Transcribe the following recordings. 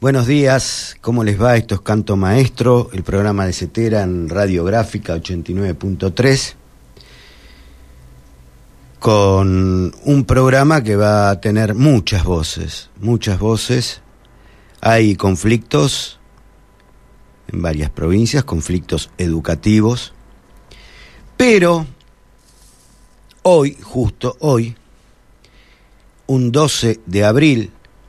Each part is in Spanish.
Buenos días, ¿cómo les va? Esto es Canto Maestro, el programa de Cetera en Radiográfica 89.3, con un programa que va a tener muchas voces. Hay conflictos en varias provincias, conflictos educativos, pero hoy, justo hoy, un 12 de abril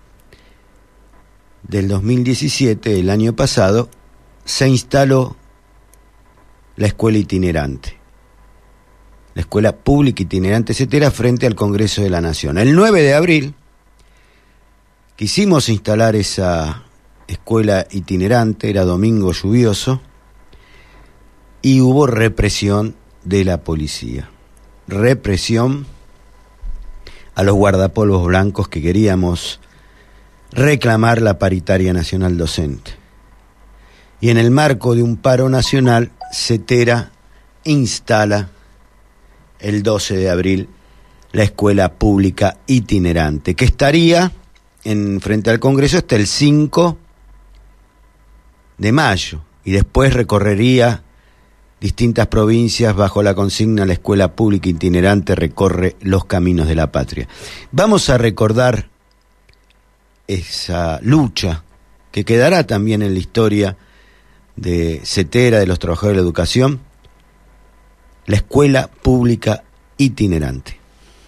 del 2017, el año pasado, se instaló la escuela itinerante, la escuela pública itinerante Cetera frente al Congreso de la Nación. El 9 de abril quisimos instalar esa escuela itinerante, era domingo lluvioso, y hubo represión de la policía. Represión a los guardapolvos blancos que queríamos reclamar la paritaria nacional docente. Y en el marco de un paro nacional, Cetera instala el 12 de abril la escuela pública itinerante, que estaría frente al Congreso hasta el 5 de mayo, y después recorrería distintas provincias bajo la consigna La escuela pública itinerante recorre los caminos de la patria. Vamos a recordar esa lucha que quedará también en la historia de Cetera, de los trabajadores de la educación, la escuela pública itinerante.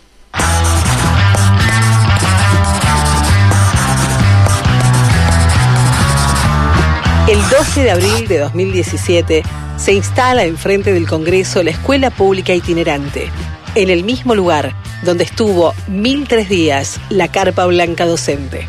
El 12 de abril de 2017 se instala enfrente del Congreso la escuela pública itinerante, en el mismo lugar donde estuvo 1003 días la carpa blanca docente.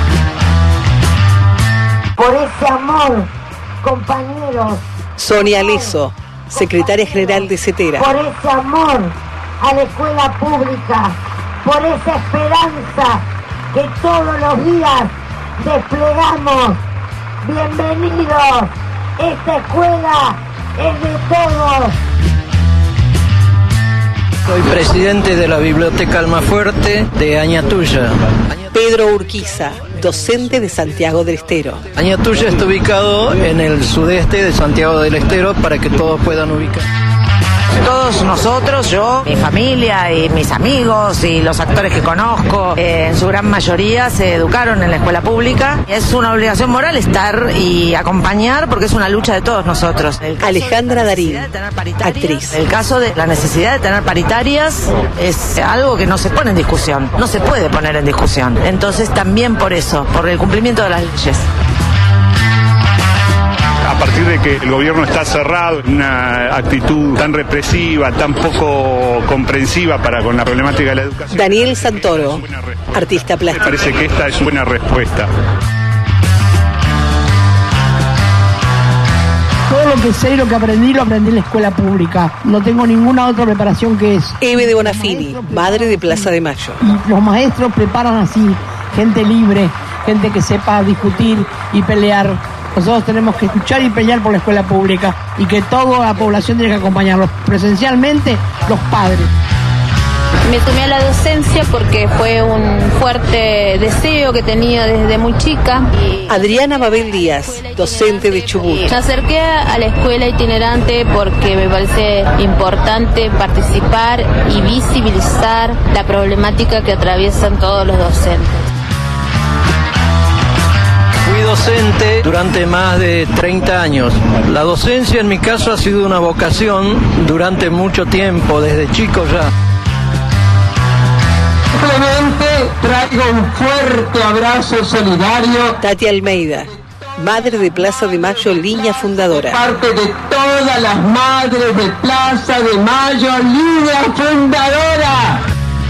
Por ese amor, compañeros. Sonia Leso, secretaria general de Cetera. Por ese amor a la escuela pública, por esa esperanza que todos los días desplegamos. Bienvenidos, esta escuela es de todos. Soy presidente de la Biblioteca Almafuerte de Añatuya. Pedro Urquiza, docente de Santiago del Estero. Añatuya está ubicado en el sudeste de Santiago del Estero para que todos puedan ubicar. Todos nosotros, yo, mi familia y mis amigos y los actores que conozco, en su gran mayoría se educaron en la escuela pública. Es una obligación moral estar y acompañar porque es una lucha de todos nosotros. Alejandra Darín, actriz. El caso de la necesidad de tener paritarias es algo que no se pone en discusión, no se puede poner en discusión. Entonces también por eso, por el cumplimiento de las leyes. A partir de que el gobierno está cerrado, una actitud tan represiva, tan poco comprensiva para con la problemática de la educación. Daniel Santoro, artista plástico. Me parece que esta es una buena respuesta. Todo lo que sé y lo que aprendí, lo aprendí en la escuela pública. No tengo ninguna otra preparación que eso. Eve de Bonafini, madre de Plaza de Mayo. Y los maestros preparan así, gente libre, gente que sepa discutir y pelear. Nosotros tenemos que escuchar y pelear por la escuela pública y que toda la población tiene que acompañarlos, presencialmente los padres. Me sumé a la docencia porque fue un fuerte deseo que tenía desde muy chica. Adriana Babel Díaz, docente de Chubut. Me acerqué a la escuela itinerante porque me parece importante participar y visibilizar la problemática que atraviesan todos los docentes. Fui docente durante más de 30 años. La docencia en mi caso ha sido una vocación durante mucho tiempo, desde chico ya. Simplemente traigo un fuerte abrazo solidario. Tati Almeida, madre de Plaza de Mayo, línea fundadora. Parte de todas las madres de Plaza de Mayo, línea fundadora.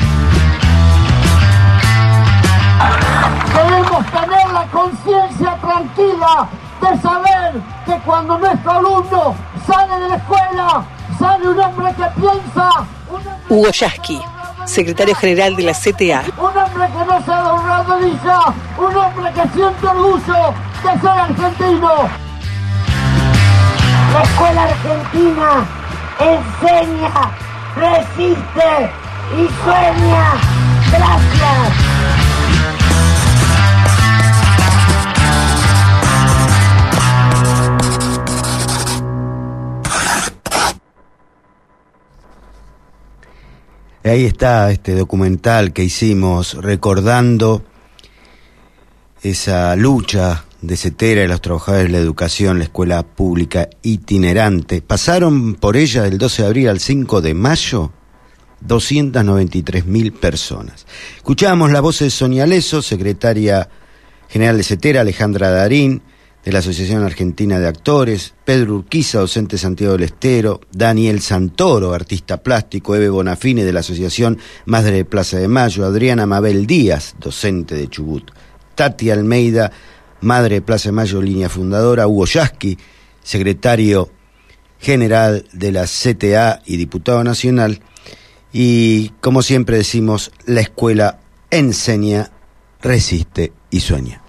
Debemos tener la conciencia tranquila de saber que cuando nuestro alumno sale de la escuela, sale un hombre que piensa. Hugo Yasky, secretario general de la CTA. Un hombre que no se ha doblado rodilla, un hombre que siente orgullo de ser argentino. La escuela argentina enseña, resiste y sueña. Gracias. Ahí está este documental que hicimos recordando esa lucha de Cetera y los trabajadores de la educación, la escuela pública itinerante. Pasaron por ella del 12 de abril al 5 de mayo 293.000 personas. Escuchábamos la voz de Sonia Leso, secretaria general de Cetera, Alejandra Darín, de la Asociación Argentina de Actores, Pedro Urquiza, docente de Santiago del Estero, Daniel Santoro, artista plástico, Eve Bonafine, de la Asociación Madre de Plaza de Mayo, Adriana Mabel Díaz, docente de Chubut, Tati Almeida, Madre de Plaza de Mayo, línea fundadora, Hugo Yasky, secretario general de la CTA y diputado nacional, y como siempre decimos, la escuela enseña, resiste y sueña.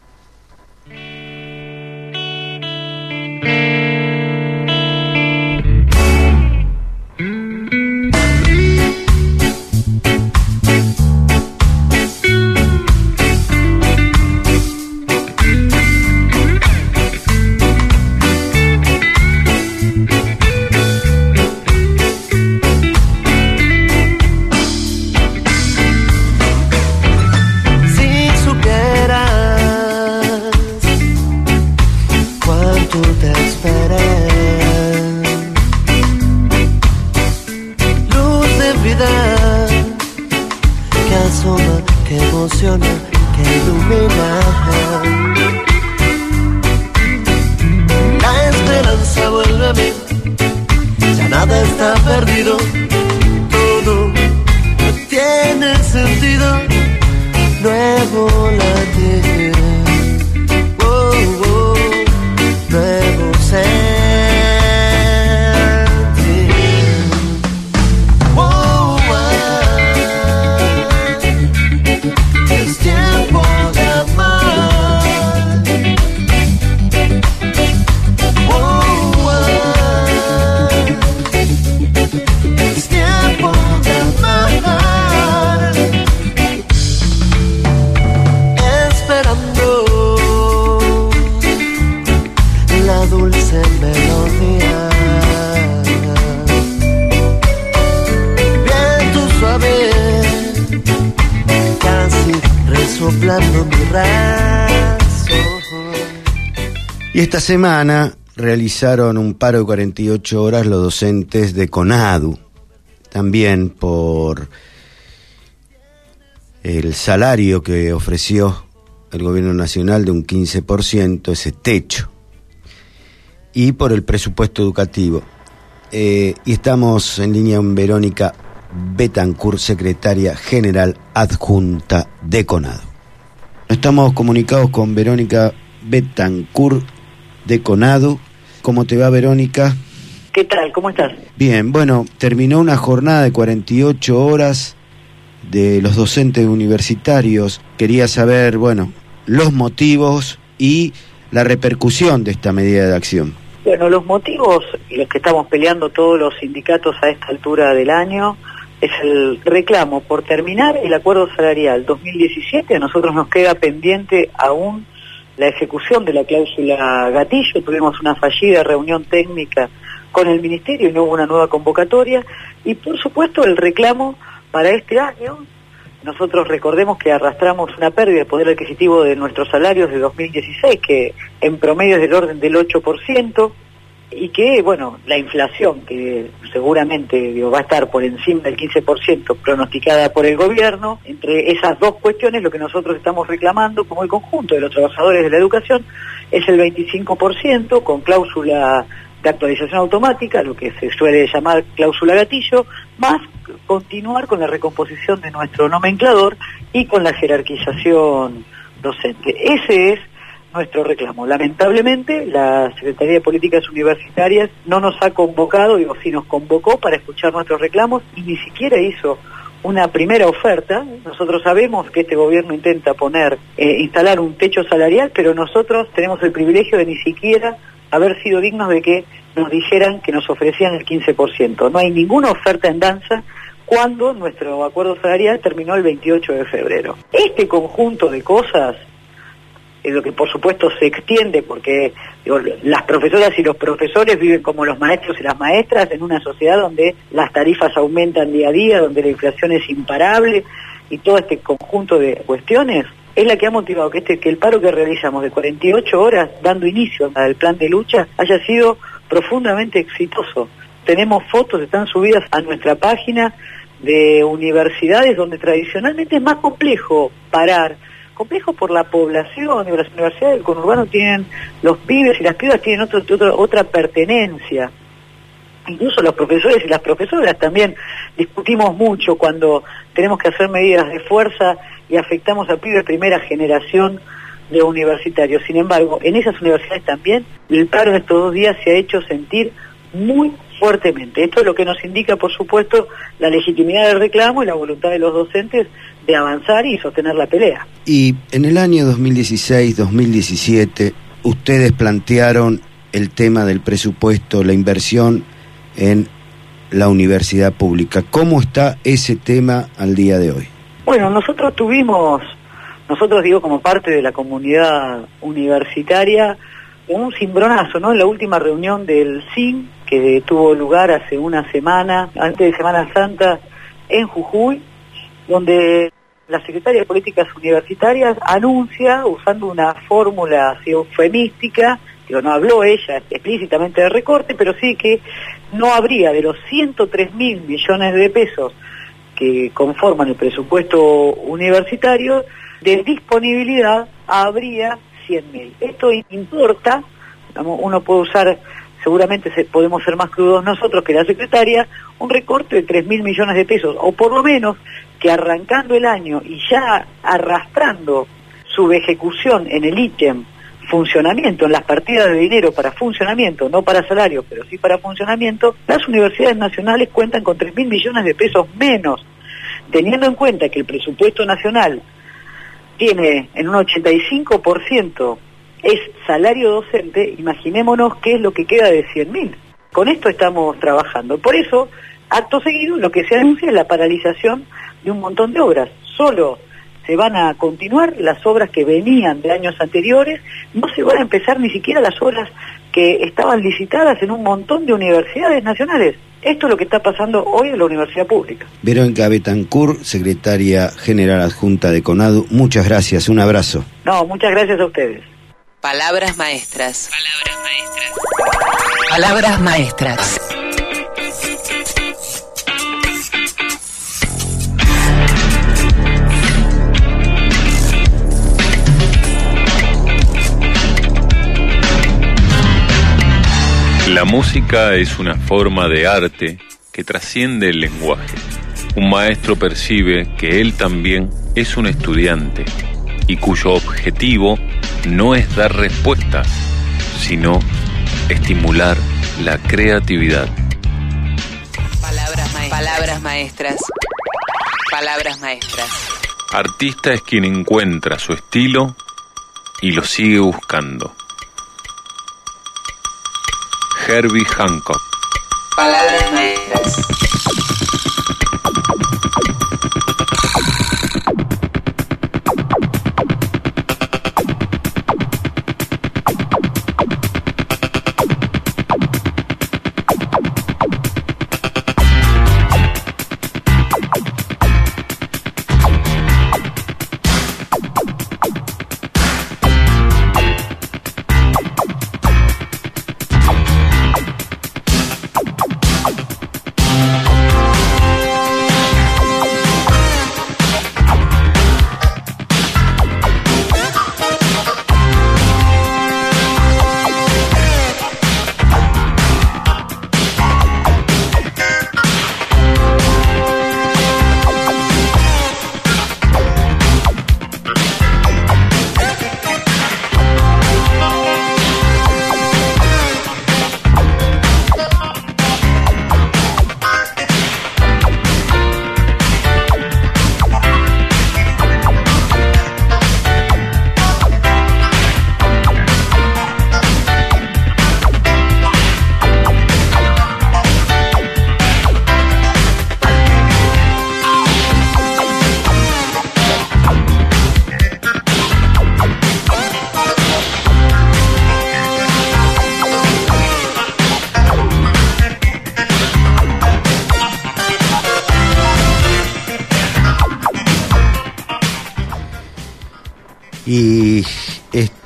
Y esta semana realizaron un paro de 48 horas los docentes de CONADU, también por el salario que ofreció el gobierno nacional de un 15%, ese techo, y por el presupuesto educativo. Y estamos en línea con Verónica Betancourt, secretaria general adjunta de CONADU. Estamos comunicados con Verónica Betancourt de CONADU. ¿Cómo te va, Verónica? ¿Qué tal? ¿Cómo estás? Bien, bueno, terminó una jornada de 48 horas de los docentes universitarios. Quería saber, bueno, los motivos y la repercusión de esta medida de acción. Bueno, los motivos, los que estamos peleando todos los sindicatos a esta altura del año, es el reclamo por terminar el acuerdo salarial 2017. A nosotros nos queda pendiente aún la ejecución de la cláusula gatillo. Tuvimos una fallida reunión técnica con el Ministerio y no hubo una nueva convocatoria. Y por supuesto el reclamo para este año. Nosotros recordemos que arrastramos una pérdida de poder adquisitivo de nuestros salarios de 2016, que en promedio es del orden del 8%, y que, bueno, la inflación, que seguramente va a estar por encima del 15% pronosticada por el gobierno, entre esas dos cuestiones lo que nosotros estamos reclamando como el conjunto de los trabajadores de la educación es el 25% con cláusula de actualización automática, lo que se suele llamar cláusula gatillo, más continuar con la recomposición de nuestro nomenclador y con la jerarquización docente. Ese es nuestro reclamo. Lamentablemente, la Secretaría de Políticas Universitarias no nos ha convocado, digo, sí nos convocó para escuchar nuestros reclamos y ni siquiera hizo una primera oferta. Nosotros sabemos que este gobierno intenta instalar un techo salarial, pero nosotros tenemos el privilegio de ni siquiera haber sido dignos de que nos dijeran que nos ofrecían el 15%. No hay ninguna oferta en danza cuando nuestro acuerdo salarial terminó el 28 de febrero. Este conjunto de cosas lo que por supuesto se extiende porque las profesoras y los profesores viven como los maestros y las maestras en una sociedad donde las tarifas aumentan día a día, donde la inflación es imparable, y todo este conjunto de cuestiones es la que ha motivado que el paro que realizamos de 48 horas dando inicio al plan de lucha haya sido profundamente exitoso. Tenemos fotos, están subidas a nuestra página, de universidades donde tradicionalmente es más complejo parar, complejo por la población. Las universidades del conurbano tienen, los pibes y las pibas tienen otra pertenencia. Incluso los profesores y las profesoras también discutimos mucho cuando tenemos que hacer medidas de fuerza y afectamos a pibes de primera generación de universitarios. Sin embargo, en esas universidades también el paro de estos 2 días se ha hecho sentir muy fuertemente. Esto es lo que nos indica, por supuesto, la legitimidad del reclamo y la voluntad de los docentes de avanzar y sostener la pelea. Y en el año 2016-2017, ustedes plantearon el tema del presupuesto, la inversión en la universidad pública. ¿Cómo está ese tema al día de hoy? Bueno, nosotros digo, como parte de la comunidad universitaria, un cimbronazo, ¿no? En la última reunión del CIN, que tuvo lugar hace una semana, antes de Semana Santa, en Jujuy, donde la Secretaria de Políticas Universitarias anuncia, usando una fórmula así eufemística, no habló ella explícitamente de recorte, pero sí que no habría, de los 103.000 millones de pesos que conforman el presupuesto universitario, de disponibilidad habría 100.000. Esto importa, uno puede usar, seguramente podemos ser más crudos nosotros que la secretaria, un recorte de 3.000 millones de pesos, o por lo menos que arrancando el año y ya arrastrando su ejecución en el ítem funcionamiento, en las partidas de dinero para funcionamiento, no para salarios, pero sí para funcionamiento, las universidades nacionales cuentan con 3.000 millones de pesos menos, teniendo en cuenta que el presupuesto nacional tiene en un 85% es salario docente. Imaginémonos qué es lo que queda de 100.000. Con esto estamos trabajando. Por eso, acto seguido, lo que se anuncia es la paralización de un montón de obras. Solo se van a continuar las obras que venían de años anteriores, no se van a empezar ni siquiera las obras que estaban licitadas en un montón de universidades nacionales. Esto es lo que está pasando hoy en la universidad pública. Verónica Betancourt, secretaria general adjunta de CONADU, muchas gracias, un abrazo. No, muchas gracias a ustedes. Palabras maestras. Palabras maestras. La música es una forma de arte que trasciende el lenguaje. Un maestro percibe que él también es un estudiante y cuyo objetivo no es dar respuestas, sino estimular la creatividad. Palabras maestras. Palabras maestras. Artista es quien encuentra su estilo y lo sigue buscando. Herbie Hancock. Palabras maestras.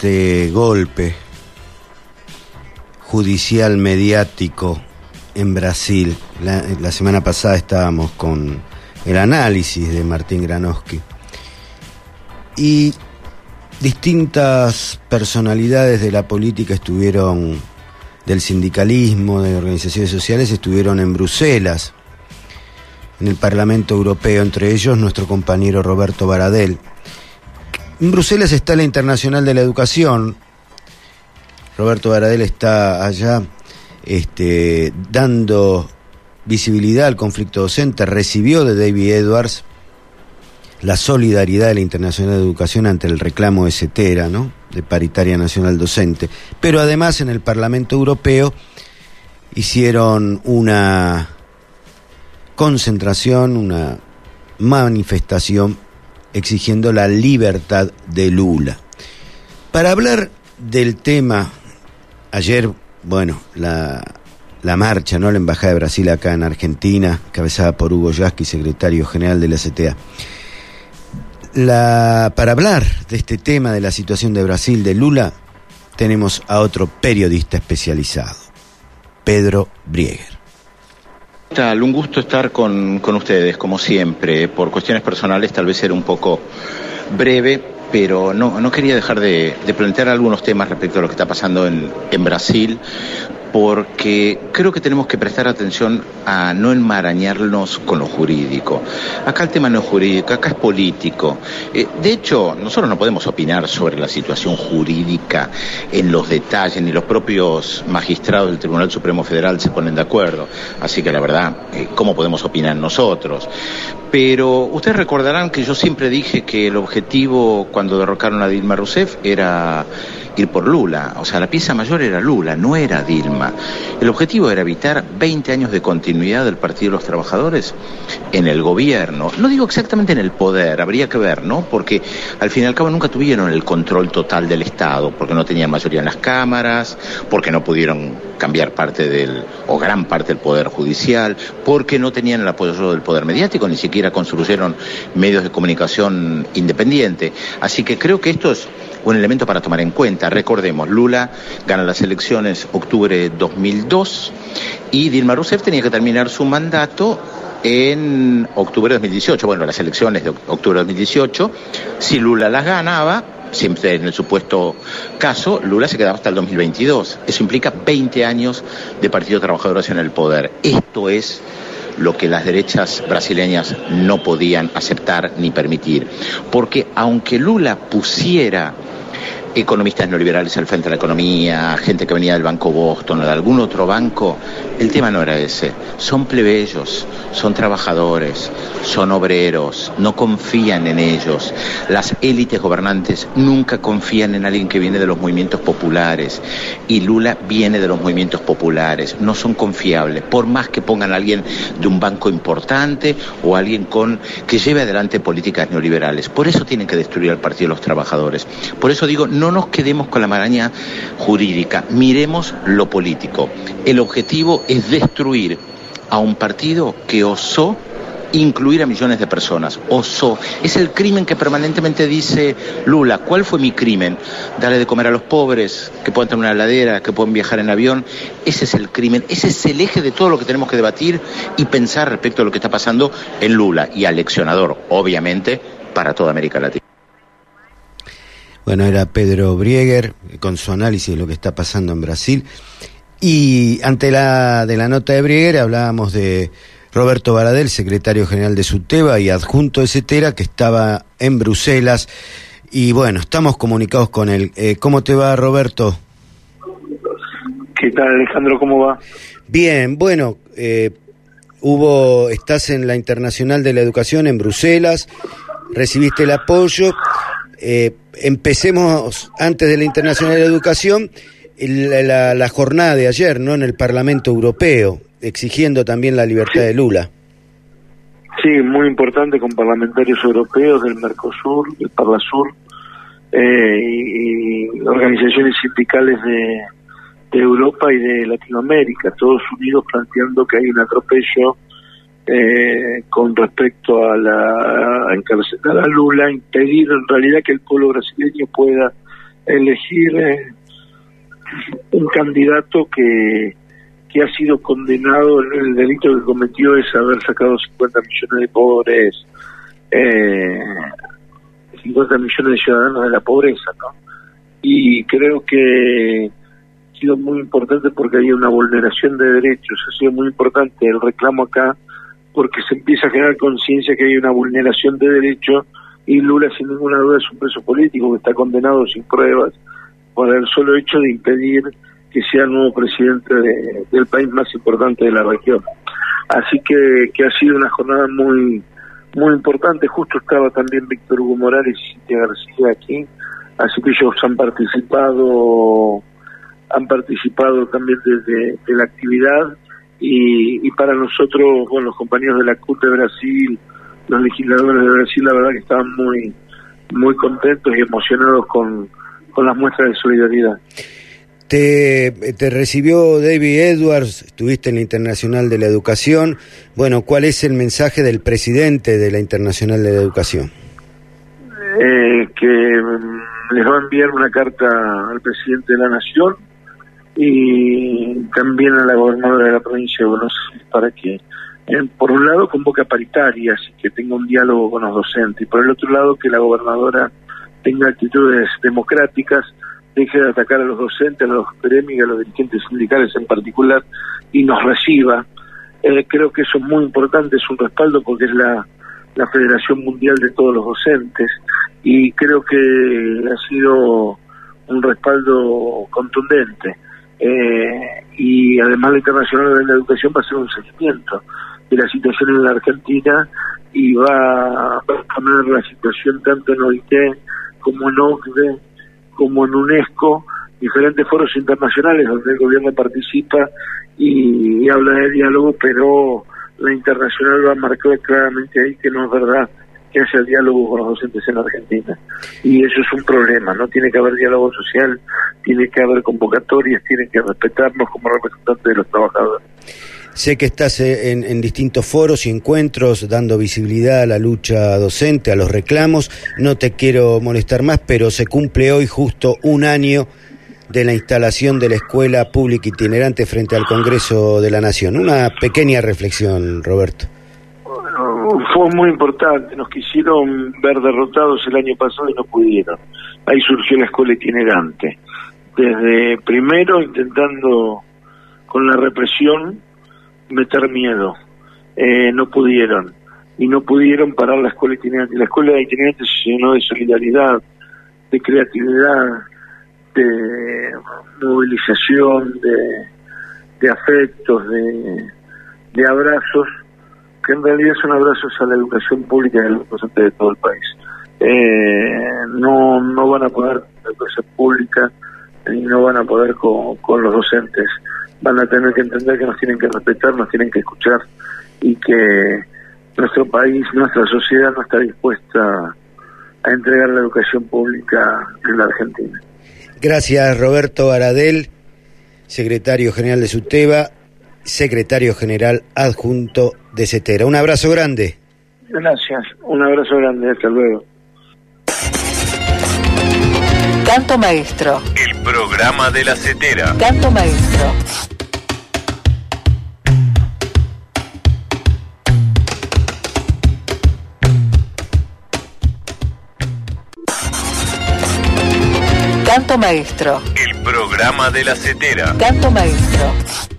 este golpe judicial mediático en Brasil. La semana pasada estábamos con el análisis de Martín Granowski y distintas personalidades de la política del sindicalismo, de organizaciones sociales, estuvieron en Bruselas, en el Parlamento Europeo, entre ellos nuestro compañero Roberto Baradel. En Bruselas está la Internacional de la Educación. Roberto Baradel está allá dando visibilidad al conflicto docente. Recibió de David Edwards la solidaridad de la Internacional de Educación ante el reclamo de Cetera, ¿no?, de paritaria nacional docente. Pero además en el Parlamento Europeo hicieron una concentración, una manifestación exigiendo la libertad de Lula. Para hablar del tema, ayer, la marcha, ¿no?, la Embajada de Brasil acá en Argentina, cabezada por Hugo Yasky, secretario general de la CTA. Para hablar de este tema, de la situación de Brasil, de Lula, tenemos a otro periodista especializado, Pedro Brieger. ¿Qué tal? Un gusto estar con ustedes, como siempre. Por cuestiones personales tal vez era un poco breve, pero no quería dejar de plantear algunos temas respecto a lo que está pasando en Brasil, porque creo que tenemos que prestar atención a no enmarañarnos con lo jurídico. Acá el tema no es jurídico, acá es político. De hecho, nosotros no podemos opinar sobre la situación jurídica en los detalles, ni los propios magistrados del Tribunal Supremo Federal se ponen de acuerdo. Así que la verdad, ¿cómo podemos opinar nosotros? Pero ustedes recordarán que yo siempre dije que el objetivo cuando derrocaron a Dilma Rousseff era ir por Lula. O sea, la pieza mayor era Lula, no era Dilma. El objetivo era evitar 20 años de continuidad del Partido de los Trabajadores en el gobierno. No digo exactamente en el poder, habría que ver, ¿no? Porque al fin y al cabo nunca tuvieron el control total del Estado, porque no tenían mayoría en las cámaras, porque no pudieron cambiar gran parte del poder judicial, porque no tenían el apoyo del poder mediático, ni siquiera construyeron medios de comunicación independiente. Así que creo que esto es un elemento para tomar en cuenta. Recordemos, Lula gana las elecciones octubre de 2002 y Dilma Rousseff tenía que terminar su mandato en octubre de 2018. Bueno, las elecciones de octubre de 2018, si Lula las ganaba, siempre en el supuesto caso, Lula se quedaba hasta el 2022. Eso implica 20 años de Partido Trabajadores en el poder. Esto es lo que las derechas brasileñas no podían aceptar ni permitir. Porque aunque Lula pusiera economistas neoliberales al frente de la economía, gente que venía del Banco Boston o de algún otro banco, el tema no era ese. Son plebeyos, son trabajadores, son obreros, no confían en ellos. Las élites gobernantes nunca confían en alguien que viene de los movimientos populares, y Lula viene de los movimientos populares. No son confiables, por más que pongan a alguien de un banco importante o alguien que lleve adelante políticas neoliberales. Por eso tienen que destruir al Partido de los Trabajadores. Por eso digo, no nos quedemos con la maraña jurídica, miremos lo político. El objetivo es destruir a un partido que osó incluir a millones de personas. Osó. Es el crimen que permanentemente dice Lula. ¿Cuál fue mi crimen? Darle de comer a los pobres, que puedan tener una heladera, que puedan viajar en avión. Ese es el crimen. Ese es el eje de todo lo que tenemos que debatir y pensar respecto a lo que está pasando en Lula. Y aleccionador, obviamente, para toda América Latina. Bueno, era Pedro Brieger con su análisis de lo que está pasando en Brasil. Y ante la nota de Brieger hablábamos de Roberto Baradel, secretario general de SUTEBA y adjunto de Cetera, que estaba en Bruselas. Y bueno, estamos comunicados con él. ¿Cómo te va, Roberto? ¿Qué tal, Alejandro? ¿Cómo va? Bien, bueno, estás en la Internacional de la Educación en Bruselas, recibiste el apoyo. Empecemos antes de la Internacional de la Educación, la jornada de ayer, ¿no?, en el Parlamento Europeo, exigiendo también la libertad de Lula. Sí, muy importante, con parlamentarios europeos del Mercosur, del Parlasur, y organizaciones sindicales de Europa y de Latinoamérica, todos unidos planteando que hay un atropello con respecto a encarcelar a Lula, impedir en realidad que el pueblo brasileño pueda elegir un candidato que ha sido condenado. El delito que cometió es haber sacado 50 millones de pobres, 50 millones de ciudadanos de la pobreza, ¿no? Y creo que ha sido muy importante porque hay una vulneración de derechos. Ha sido muy importante el reclamo acá porque se empieza a generar conciencia que hay una vulneración de derechos, y Lula sin ninguna duda es un preso político que está condenado sin pruebas por el solo hecho de impedir que sea el nuevo presidente del país más importante de la región. Así que ha sido una jornada muy muy importante. Justo estaba también Víctor Hugo Morales y Cintia García aquí, así que ellos han participado también de la actividad, y para nosotros, bueno, los compañeros de la CUT de Brasil, los legisladores de Brasil, la verdad que estaban muy muy contentos y emocionados con las muestras de solidaridad. Te recibió David Edwards, estuviste en la Internacional de la Educación. Bueno, ¿cuál es el mensaje del presidente de la Internacional de la Educación? Que les va a enviar una carta al presidente de la Nación y también a la gobernadora de la provincia de Buenos Aires para que, por un lado, convoque paritarias y que tenga un diálogo con los docentes, y por el otro lado, que la gobernadora tenga actitudes democráticas, deje de atacar a los docentes, a los gremios y a los dirigentes sindicales en particular, y nos reciba. Creo que eso es muy importante, es un respaldo porque es la Federación Mundial de todos los docentes, y creo que ha sido un respaldo contundente. Y además la Internacional de la Educación va a hacer un seguimiento de la situación en la Argentina y va a poner la situación tanto en OIT como en OCDE, como en UNESCO, diferentes foros internacionales donde el gobierno participa y habla de diálogo, pero la Internacional va a marcar claramente ahí que no es verdad que haya diálogo con los docentes en Argentina. Y eso es un problema, no tiene que haber diálogo social, tiene que haber convocatorias, tiene que respetarnos como representantes de los trabajadores. Sé que estás en distintos foros y encuentros dando visibilidad a la lucha docente, a los reclamos. No te quiero molestar más, pero se cumple hoy justo un año de la instalación de la Escuela Pública Itinerante frente al Congreso de la Nación. Una pequeña reflexión, Roberto. Bueno, fue muy importante. Nos quisieron ver derrotados el año pasado y no pudieron. Ahí surgió la Escuela Itinerante. Desde primero intentando con la represión meter miedo, no pudieron, y no pudieron parar la escuela itinerante. La escuela itinerante se llenó de solidaridad, de creatividad, de movilización, de afectos, de abrazos, que en realidad son abrazos a la educación pública de los docentes de todo el país. No van a poder con la educación pública y no van a poder con los docentes. Van a tener que entender que nos tienen que respetar, nos tienen que escuchar, y que nuestro país, nuestra sociedad no está dispuesta a entregar la educación pública en la Argentina. Gracias, Roberto Aradel, secretario general de SUTEBA, secretario general adjunto de CETERA. Un abrazo grande. Gracias, un abrazo grande, hasta luego. Canto Maestro. El programa de la CETERA. Canto Maestro. Canto Maestro. El programa de la CETERA. Canto Maestro.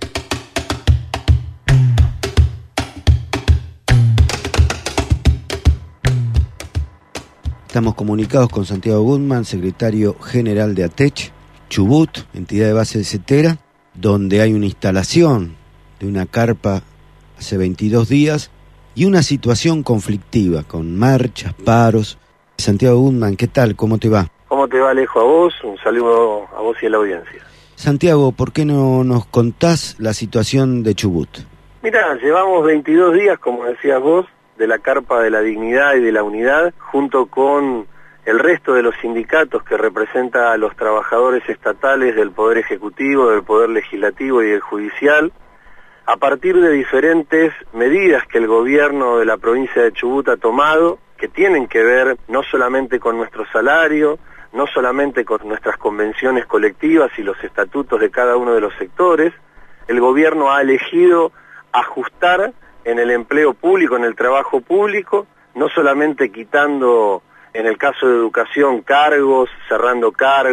Estamos comunicados con Santiago Gutman, secretario general de ATECH, Chubut, entidad de base de CETERA, donde hay una instalación de una carpa hace 22 días y una situación conflictiva con marchas, paros. Santiago Gutman, ¿qué tal? ¿Cómo te va? ¿Cómo te va, Alejo? A vos, un saludo a vos y a la audiencia. Santiago, ¿por qué no nos contás la situación de Chubut? Mirá, llevamos 22 días, como decías vos, de la Carpa de la Dignidad y de la Unidad, junto con el resto de los sindicatos que representa a los trabajadores estatales del Poder Ejecutivo, del Poder Legislativo y del Judicial, a partir de diferentes medidas que el gobierno de la provincia de Chubut ha tomado, que tienen que ver no solamente con nuestro salario, no solamente con nuestras convenciones colectivas y los estatutos de cada uno de los sectores. El gobierno ha elegido ajustar en el empleo público, en el trabajo público, no solamente quitando, en el caso de educación, cargos, cerrando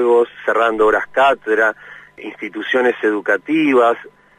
horas cátedra, instituciones educativas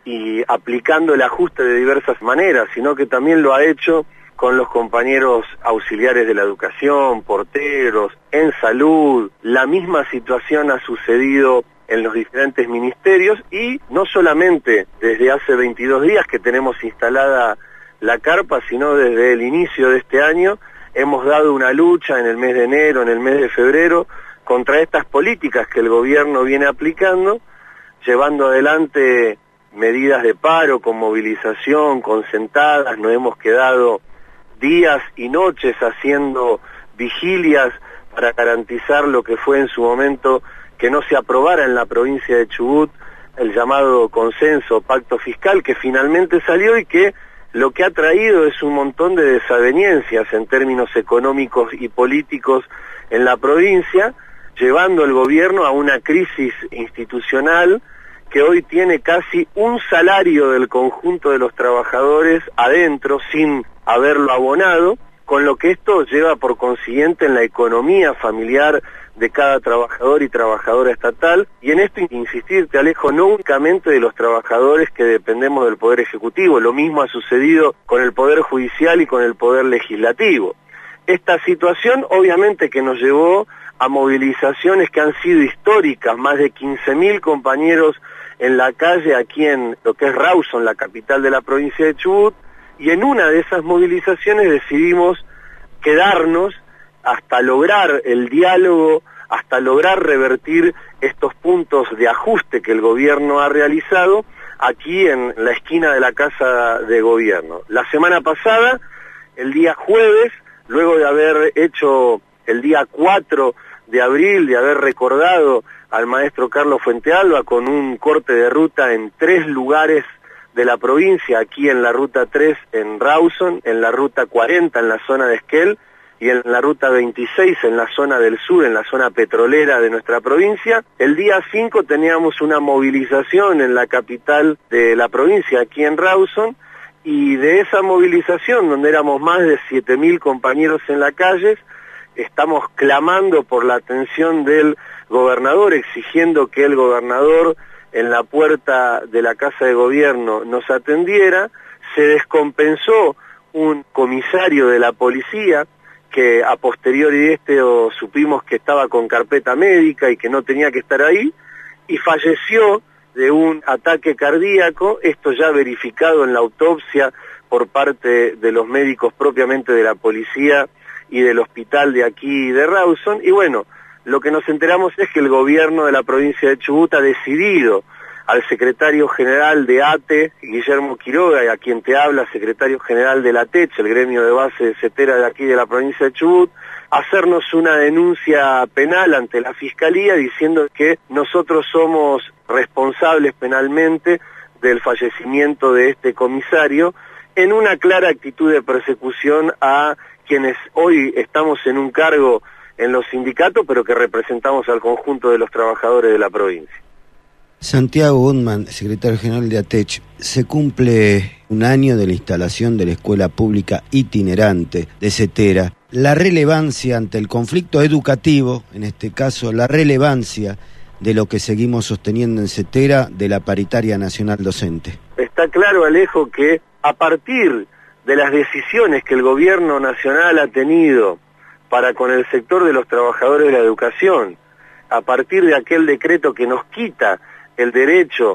y aplicando el ajuste de diversas maneras, sino que también lo ha hecho con los compañeros auxiliares de la educación, porteros, en salud. La misma situación ha sucedido en los diferentes ministerios y no solamente desde hace 22 días que tenemos instalada la carpa, sino desde el inicio de este año hemos dado una lucha en el mes de enero, en el mes de febrero, contra estas políticas que el gobierno viene aplicando, llevando adelante medidas de paro, con movilización, con sentadas. Nos hemos quedado días y noches haciendo vigilias para garantizar lo que fue en su momento que no se aprobara en la provincia de Chubut el llamado consenso, pacto fiscal, que finalmente salió y que lo que ha traído es un montón de desavenencias en términos económicos y políticos en la provincia, llevando el gobierno a una crisis institucional que hoy tiene casi un salario del conjunto de los trabajadores adentro sin haberlo abonado, con lo que esto lleva por consiguiente en la economía familiar de cada trabajador y trabajadora estatal, y en esto insistirte, Alejo, no únicamente de los trabajadores que dependemos del Poder Ejecutivo, lo mismo ha sucedido con el Poder Judicial y con el Poder Legislativo. Esta situación obviamente que nos llevó a movilizaciones que han sido históricas, más de 15.000 compañeros en la calle aquí en lo que es Rawson, la capital de la provincia de Chubut, y en una de esas movilizaciones decidimos quedarnos hasta lograr el diálogo, hasta lograr revertir estos puntos de ajuste que el gobierno ha realizado aquí en la esquina de la Casa de Gobierno. La semana pasada, el día jueves, luego de haber hecho el día 4 de abril, de haber recordado al maestro Carlos Fuentealba con un corte de ruta en 3 lugares de la provincia, aquí en la ruta 3 en Rawson, en la ruta 40 en la zona de Esquel y en la ruta 26 en la zona del sur, en la zona petrolera de nuestra provincia. El día 5 teníamos una movilización en la capital de la provincia, aquí en Rawson, y de esa movilización, donde éramos más de 7.000 compañeros en la calle, estamos clamando por la atención del gobernador, exigiendo que el gobernador en la puerta de la Casa de Gobierno nos atendiera. Se descompensó un comisario de la policía que a posteriori supimos que estaba con carpeta médica y que no tenía que estar ahí, y falleció de un ataque cardíaco, esto ya verificado en la autopsia por parte de los médicos propiamente de la policía y del hospital de aquí de Rawson. Y bueno, lo que nos enteramos es que el gobierno de la provincia de Chubut ha decidido al secretario general de ATE, Guillermo Quiroga, y a quien te habla, secretario general de la TECH, el gremio de base de CETERA de aquí de la provincia de Chubut, hacernos una denuncia penal ante la Fiscalía diciendo que nosotros somos responsables penalmente del fallecimiento de este comisario, en una clara actitud de persecución a quienes hoy estamos en un cargo en los sindicatos, pero que representamos al conjunto de los trabajadores de la provincia. Santiago Gutman, secretario general de ATECH, se cumple un año de la instalación de la escuela pública itinerante de CETERA. La relevancia ante el conflicto educativo, en este caso la relevancia de lo que seguimos sosteniendo en CETERA de la paritaria nacional docente. Está claro, Alejo, que a partir de las decisiones que el gobierno nacional ha tenido para con el sector de los trabajadores de la educación, a partir de aquel decreto que nos quita el derecho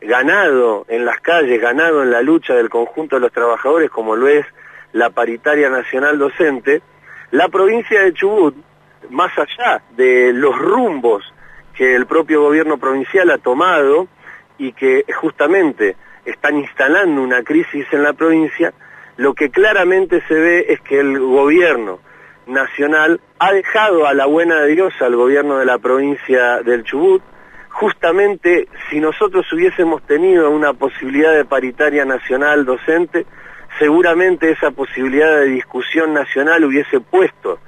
ganado en las calles, ganado en la lucha del conjunto de los trabajadores, como lo es la paritaria nacional docente, la provincia de Chubut, más allá de los rumbos que el propio gobierno provincial ha tomado y que justamente están instalando una crisis en la provincia, lo que claramente se ve es que el gobierno nacional ha dejado a la buena de Dios al gobierno de la provincia del Chubut. Justamente si nosotros hubiésemos tenido una posibilidad de paritaria nacional docente, seguramente esa posibilidad de discusión nacional hubiese puesto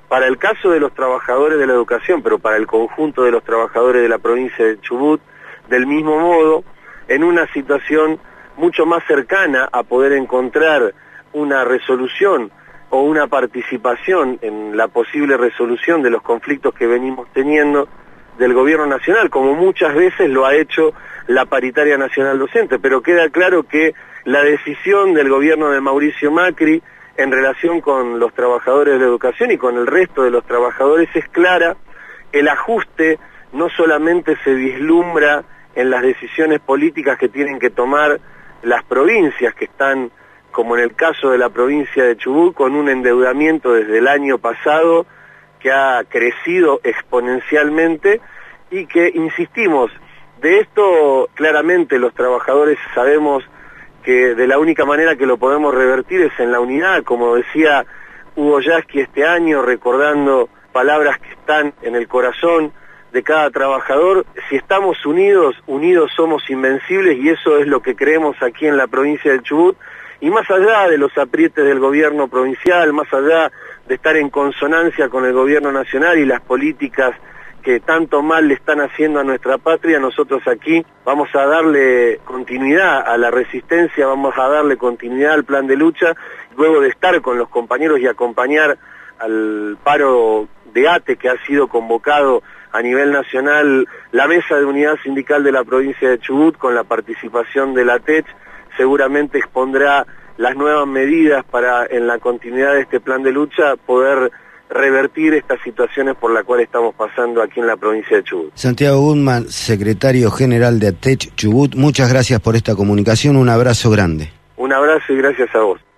para el caso de los trabajadores de la educación, pero para el conjunto de los trabajadores de la provincia de Chubut, del mismo modo, en una situación mucho más cercana a poder encontrar una resolución o una participación en la posible resolución de los conflictos que venimos teniendo del gobierno nacional, como muchas veces lo ha hecho la paritaria nacional docente, pero queda claro que la decisión del gobierno de Mauricio Macri en relación con los trabajadores de la educación y con el resto de los trabajadores es clara. El ajuste no solamente se vislumbra en las decisiones políticas que tienen que tomar las provincias, que están, como en el caso de la provincia de Chubut, con un endeudamiento desde el año pasado que ha crecido exponencialmente y que, insistimos, de esto claramente los trabajadores sabemos que de la única manera que lo podemos revertir es en la unidad, como decía Hugo Yasky este año, recordando palabras que están en el corazón de cada trabajador. Si estamos unidos, unidos somos invencibles, y eso es lo que creemos aquí en la provincia del Chubut, y más allá de los aprietes del gobierno provincial, más allá de estar en consonancia con el gobierno nacional y las políticas que tanto mal le están haciendo a nuestra patria, nosotros aquí vamos a darle continuidad a la resistencia, vamos a darle continuidad al plan de lucha, luego de estar con los compañeros y acompañar al paro de ATE que ha sido convocado a nivel nacional, la Mesa de Unidad Sindical de la provincia de Chubut, con la participación de la TECH, seguramente expondrá las nuevas medidas para, en la continuidad de este plan de lucha, poder revertir estas situaciones por las cuales estamos pasando aquí en la provincia de Chubut. Santiago Gutman, secretario general de ATECH Chubut, muchas gracias por esta comunicación, un abrazo grande. Un abrazo y gracias a vos.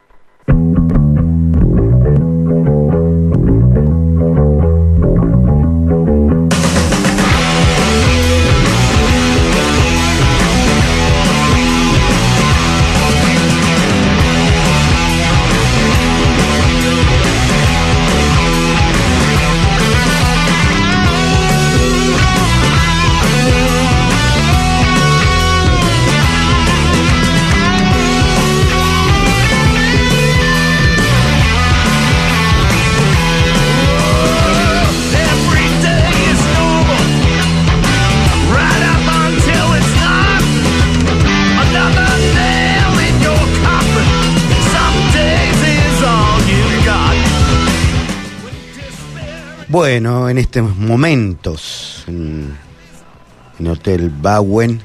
Bueno, en estos momentos en Hotel Bauen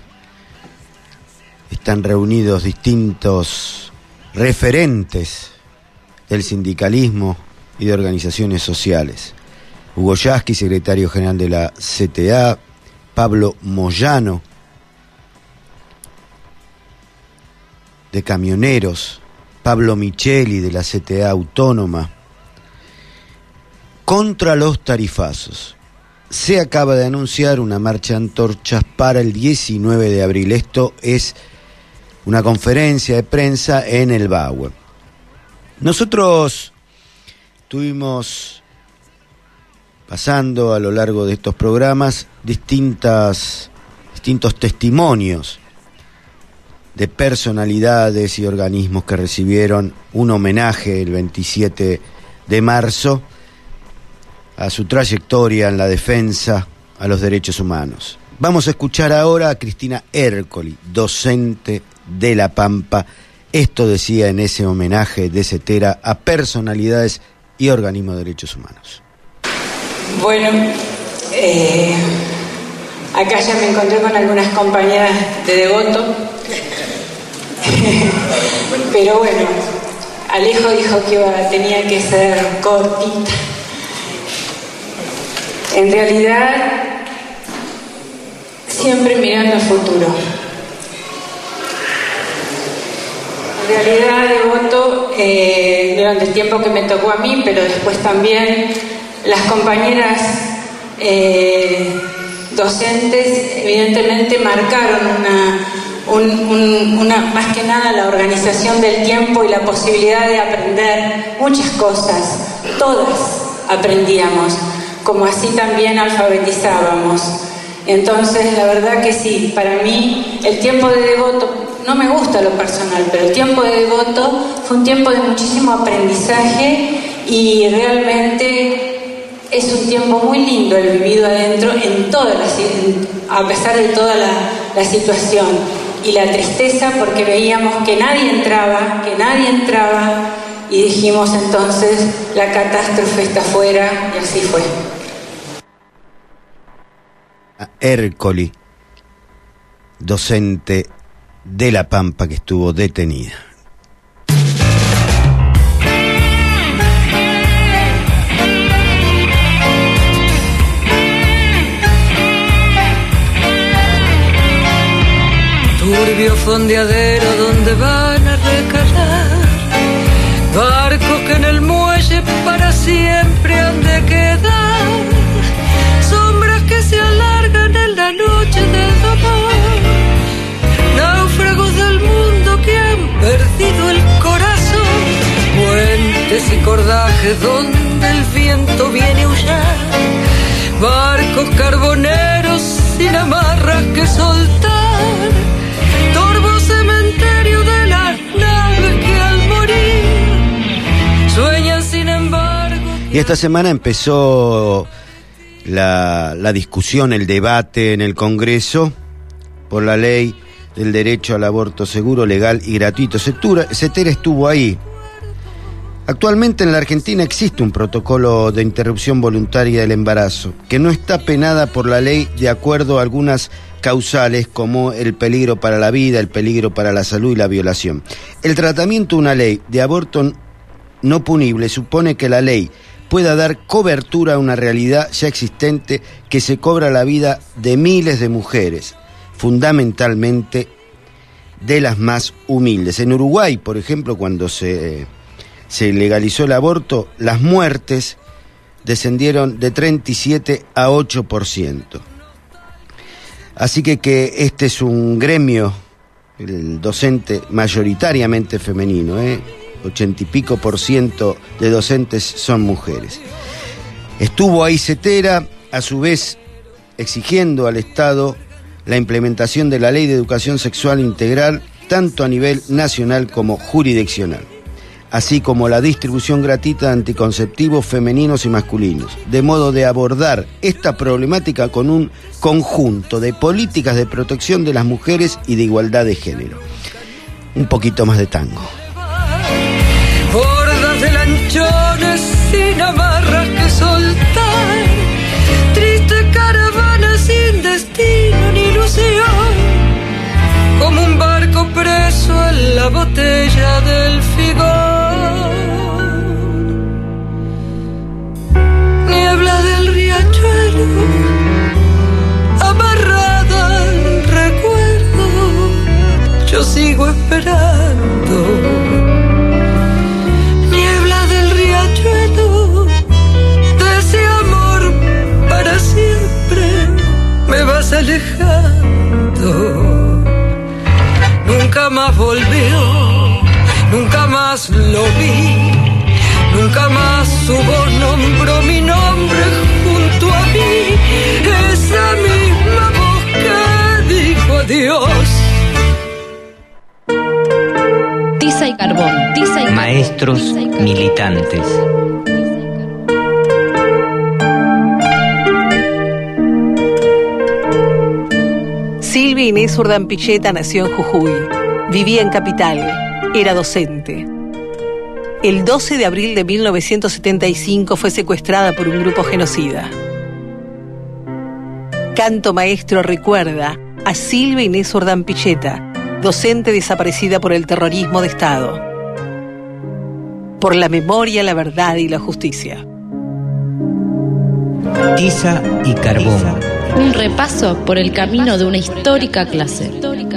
están reunidos distintos referentes del sindicalismo y de organizaciones sociales. Hugo Yasky, secretario general de la CTA, Pablo Moyano, de camioneros, Pablo Micheli, de la CTA Autónoma, contra los tarifazos. Se acaba de anunciar una marcha antorchas para el 19 de abril. Esto es una conferencia de prensa en el Bauen. Nosotros estuvimos pasando a lo largo de estos programas distintos testimonios de personalidades y organismos que recibieron un homenaje el 27 de marzo a su trayectoria en la defensa a los derechos humanos. Vamos a escuchar ahora a Cristina Ercoli, docente de La Pampa. Esto decía en ese homenaje de CETERA a personalidades y organismos de derechos humanos. Bueno, acá ya me encontré con algunas compañeras de Devoto, pero bueno, Alejo dijo que tenía que ser cortita. En realidad, siempre mirando al futuro. En realidad, Devoto, durante el tiempo que me tocó a mí, pero después también las compañeras docentes, evidentemente marcaron más que nada la organización del tiempo y la posibilidad de aprender muchas cosas. Todas aprendíamos, como así también alfabetizábamos. Entonces, la verdad que sí, para mí el tiempo de Devoto, no me gusta lo personal, pero el tiempo de Devoto fue un tiempo de muchísimo aprendizaje y realmente es un tiempo muy lindo el vivido adentro a pesar de toda la situación y la tristeza, porque veíamos que nadie entraba y dijimos entonces la catástrofe está afuera, y así fue. Ercoli, docente de La Pampa que estuvo detenida. Turbio fondeadero donde van a recalar barcos que en el muelle para siempre han de quedar, sombras que se alargan en la noche del dolor, náufragos del mundo que han perdido el corazón, puentes y cordajes donde el viento viene a aullar, barcos carboneros sin amarras que soltar, torvo cementerio de las naves que al morir sueñan sin embargo. Y esta semana empezó la discusión, el debate en el Congreso por la ley del derecho al aborto seguro, legal y gratuito. Cetera estuvo ahí. Actualmente en la Argentina existe un protocolo de interrupción voluntaria del embarazo que no está penada por la ley de acuerdo a algunas causales como el peligro para la vida, el peligro para la salud y la violación. El tratamiento de una ley de aborto no punible supone que la ley pueda dar cobertura a una realidad ya existente que se cobra la vida de miles de mujeres, fundamentalmente de las más humildes. En Uruguay, por ejemplo, cuando se legalizó el aborto, las muertes descendieron de 37 a 8%. Así que este es un gremio, el docente mayoritariamente femenino, 80 y pico % de docentes son mujeres. Estuvo ahí Cetera, a su vez exigiendo al Estado la implementación de la Ley de Educación Sexual Integral, tanto a nivel nacional como jurisdiccional, así como la distribución gratuita de anticonceptivos femeninos y masculinos, de modo de abordar esta problemática con un conjunto de políticas de protección de las mujeres y de igualdad de género. Un poquito más de tango. Bordas de lanchones sin amarras que soltar, triste caravana sin destino ni ilusión, como un barco preso en la botella del figón. Niebla del riachuelo, amarrada al recuerdo, yo sigo esperando. Niebla del riachuelo, de ese amor para siempre me vas alejando. Nunca más volvió, nunca más lo vi, nunca más su voz nombró mi nombre junto a mí, esa misma voz que dijo adiós. Tiza y carbón, maestros militantes. Silvia Inés Urdán Pilleta nació en Jujuy, vivía en Capital, era docente. El 12 de abril de 1975 fue secuestrada por un grupo genocida. Canto Maestro recuerda a Silvia Inés Urdán Pilleta, docente desaparecida por el terrorismo de Estado. Por la memoria, la verdad y la justicia. Tiza y carbón. Un repaso por el camino de una histórica clase.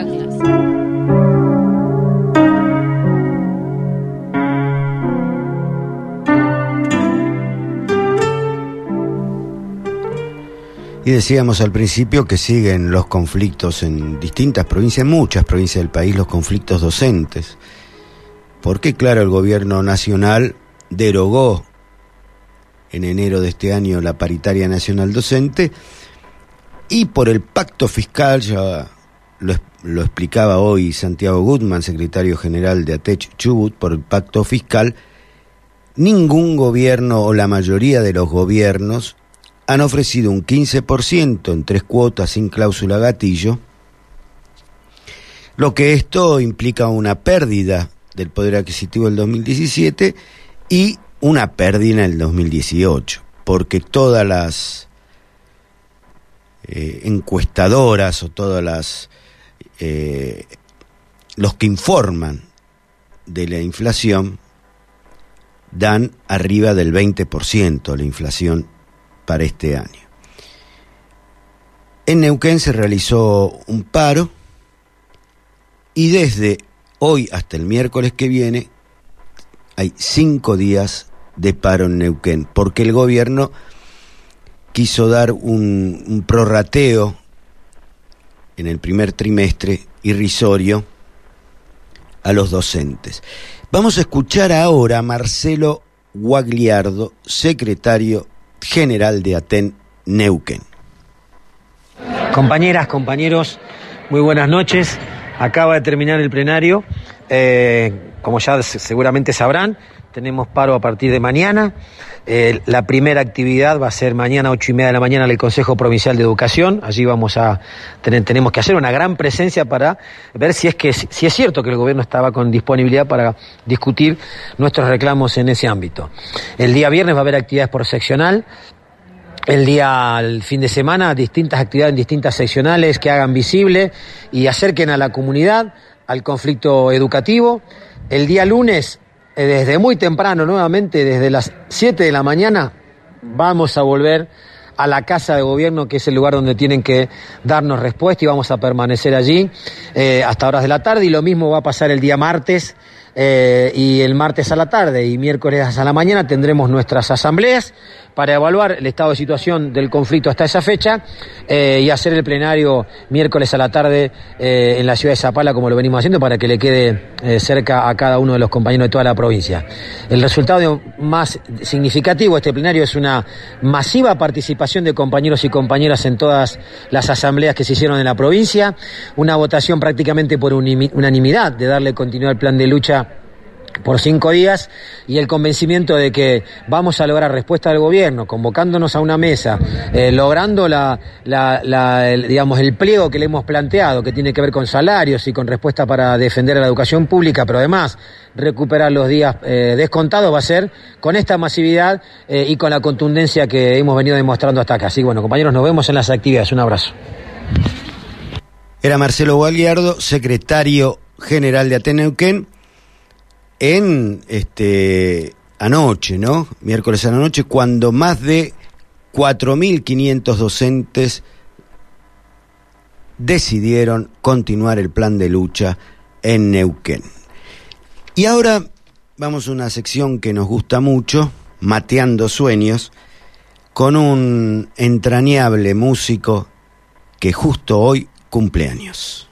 Y decíamos al principio que siguen los conflictos en distintas provincias, en muchas provincias del país, los conflictos docentes. Porque, claro, el gobierno nacional derogó en enero de este año la paritaria nacional docente, y por el pacto fiscal, ya lo explicaba hoy Santiago Gutman, secretario general de ATECH Chubut, por el pacto fiscal ningún gobierno o la mayoría de los gobiernos han ofrecido un 15% en 3 cuotas sin cláusula gatillo, lo que esto implica una pérdida del poder adquisitivo del 2017 y una pérdida en el 2018, porque todas las encuestadoras o todas las los que informan de la inflación dan arriba del 20% la inflación para este año. En Neuquén se realizó un paro y desde hoy hasta el miércoles que viene hay 5 días de paro en Neuquén, porque el gobierno quiso dar un prorrateo en el primer trimestre irrisorio a los docentes. Vamos a escuchar ahora a Marcelo Guagliardo, secretario general de ATEN Neuquén. Compañeras, compañeros, muy buenas noches. Acaba de terminar el plenario. Como ya seguramente sabrán, tenemos paro a partir de mañana. La primera actividad va a ser mañana 8:30 de la mañana en el Consejo Provincial de Educación. Allí tenemos que hacer una gran presencia para ver si es cierto que el gobierno estaba con disponibilidad para discutir nuestros reclamos en ese ámbito. El día viernes va a haber actividades por seccional. El fin de semana, distintas actividades en distintas seccionales que hagan visible y acerquen a la comunidad al conflicto educativo. El día lunes, desde muy temprano, nuevamente desde las 7 de la mañana, vamos a volver a la Casa de Gobierno, que es el lugar donde tienen que darnos respuesta, y vamos a permanecer allí hasta horas de la tarde, y lo mismo va a pasar el día martes, y el martes a la tarde y miércoles a la mañana tendremos nuestras asambleas para evaluar el estado de situación del conflicto hasta esa fecha, y hacer el plenario miércoles a la tarde en la ciudad de Zapala, como lo venimos haciendo, para que le quede cerca a cada uno de los compañeros de toda la provincia. El resultado más significativo de este plenario es una masiva participación de compañeros y compañeras en todas las asambleas que se hicieron en la provincia, una votación prácticamente por unanimidad de darle continuidad al plan de lucha por 5 días, y el convencimiento de que vamos a lograr respuesta del gobierno, convocándonos a una mesa, logrando el pliego que le hemos planteado, que tiene que ver con salarios y con respuesta para defender a la educación pública, pero además recuperar los días descontados, va a ser con esta masividad y con la contundencia que hemos venido demostrando hasta acá. Así que bueno, compañeros, nos vemos en las actividades. Un abrazo. Era Marcelo Guagliardo, secretario general de ATEN Neuquén, anoche, ¿no? Miércoles a la noche, cuando más de 4.500 docentes decidieron continuar el plan de lucha en Neuquén. Y ahora vamos a una sección que nos gusta mucho, Mateando Sueños, con un entrañable músico que justo hoy cumple años.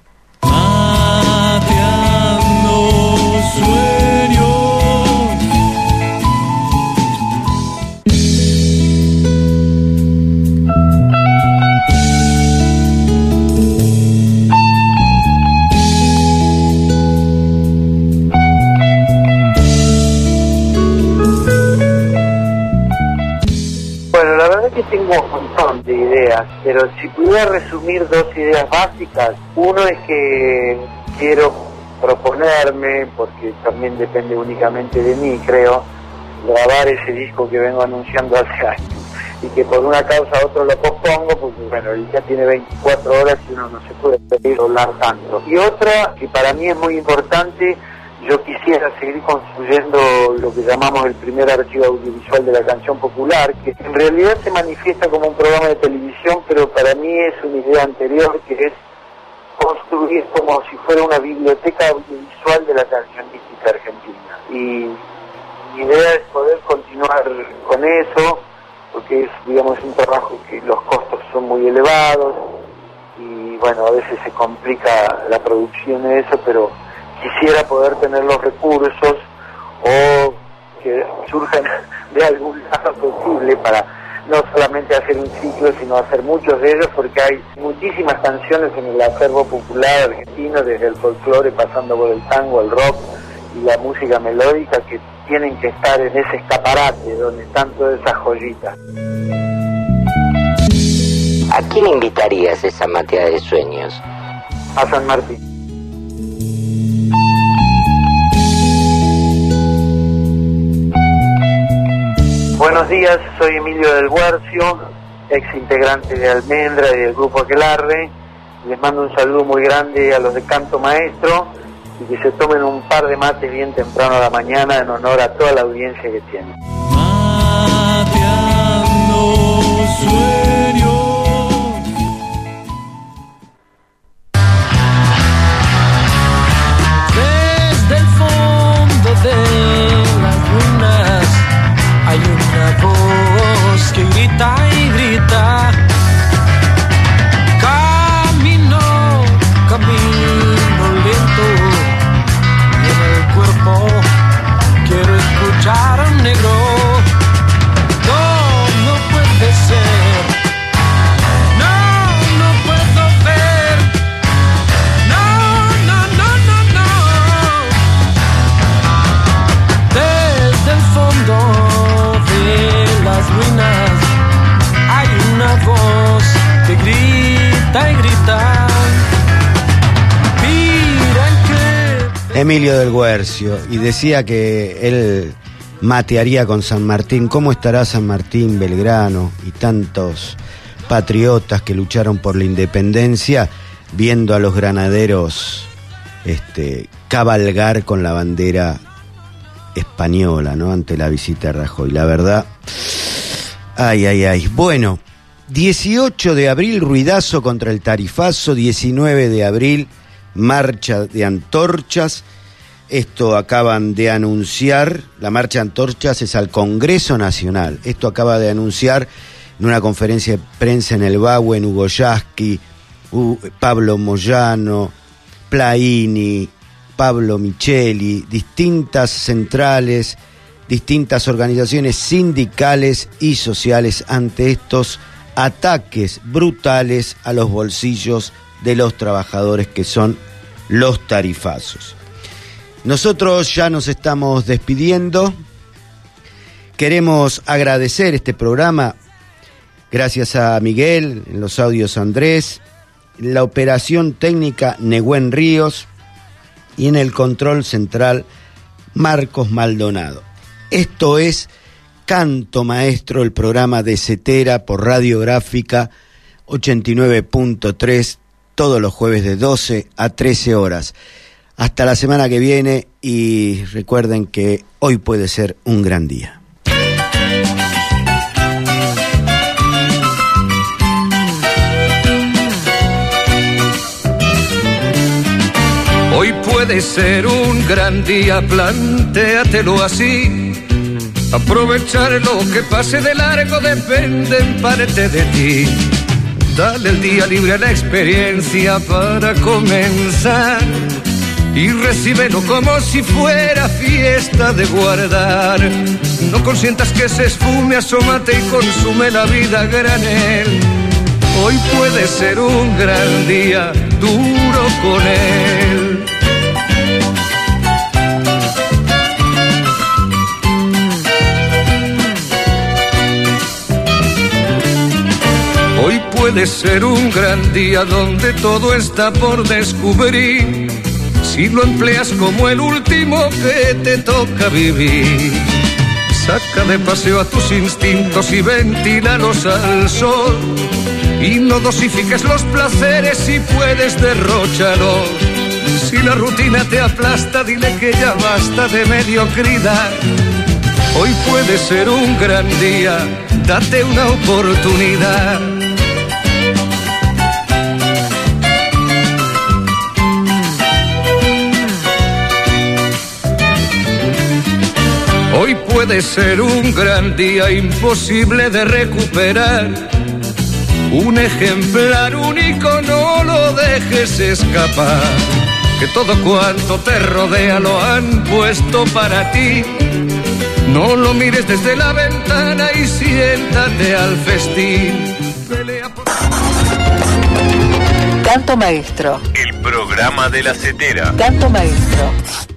Bueno, la verdad es que tengo un montón de ideas, pero si pudiera resumir 2 ideas básicas, uno es que quiero proponerme, porque también depende únicamente de mí, creo, grabar ese disco que vengo anunciando hace años, y que por una causa u otra lo pospongo, porque bueno, el día tiene 24 horas y uno no se puede pedir hablar tanto. Y otra, que para mí es muy importante, yo quisiera seguir construyendo lo que llamamos el primer archivo audiovisual de la canción popular, que en realidad se manifiesta como un programa de televisión, pero para mí es una idea anterior, que es construir como si fuera una biblioteca audiovisual de la cancionística argentina. Y mi idea es poder continuar con eso, porque es, digamos, un trabajo que los costos son muy elevados, y bueno, a veces se complica la producción de eso, pero quisiera poder tener los recursos o que surjan de algún lado posible para no solamente hacer un ciclo, sino hacer muchos de ellos, porque hay muchísimas canciones en el acervo popular argentino, desde el folclore pasando por el tango, el rock y la música melódica, que tienen que estar en ese escaparate donde están todas esas joyitas. ¿A quién invitarías esa mateada de sueños? A San Martín. Buenos días, soy Emilio del Guercio, ex integrante de Almendra y del Grupo Aquelarre. Les mando un saludo muy grande a los de Canto Maestro y que se tomen un par de mates bien temprano a la mañana en honor a toda la audiencia que tienen. Mateando sueños. Desde el fondo de las lunas hay una voz que grita y grita. Camino lento y en el cuerpo quiero escuchar a un negro. No, no puede ser. No, no puedo ver. No, no, no, no, no. Desde el fondo de las ruinas hay una voz que grita y grita. Emilio del Guercio, y decía que él matearía con San Martín. ¿Cómo estará San Martín, Belgrano y tantos patriotas que lucharon por la independencia viendo a los granaderos cabalgar con la bandera española, ¿no? Ante la visita de Rajoy. La verdad, ay. Bueno, 18 de abril, ruidazo contra el tarifazo. 19 de abril, marcha de antorchas. Esto acaban de anunciar, la marcha de antorchas es al Congreso Nacional. Esto acaba de anunciar en una conferencia de prensa en el Bahue, en Hugo Yasky, Pablo Moyano, Plaini, Pablo Micheli, distintas centrales, distintas organizaciones sindicales y sociales ante estos ataques brutales a los bolsillos de los trabajadores que son los tarifazos. Nosotros ya nos estamos despidiendo. Queremos agradecer este programa gracias a Miguel, en los audios Andrés, en la operación técnica Nehuen Ríos y en el control central Marcos Maldonado. Esto es Canto Maestro, el programa de Cetera por Radiográfica 89.3, todos los jueves de 12 a 13 horas. Hasta la semana que viene y recuerden que hoy puede ser un gran día. Hoy puede ser un gran día, plantéatelo así. Aprovechar lo que pase de largo depende en parte de ti. Dale el día libre a la experiencia para comenzar y recíbelo como si fuera fiesta de guardar. No consientas que se esfume, asómate y consume la vida a granel. Hoy puede ser un gran día, duro con él. Hoy puede ser un gran día donde todo está por descubrir, si lo empleas como el último que te toca vivir. Saca de paseo a tus instintos y ventílalos al sol, y no dosifiques los placeres si puedes derróchalos. Si la rutina te aplasta, dile que ya basta de mediocridad. Hoy puede ser un gran día, date una oportunidad. Hoy puede ser un gran día imposible de recuperar. Un ejemplar único, no lo dejes escapar. Que todo cuanto te rodea lo han puesto para ti. No lo mires desde la ventana y siéntate al festín. Canto Maestro. El programa de la Cetera. Canto Maestro.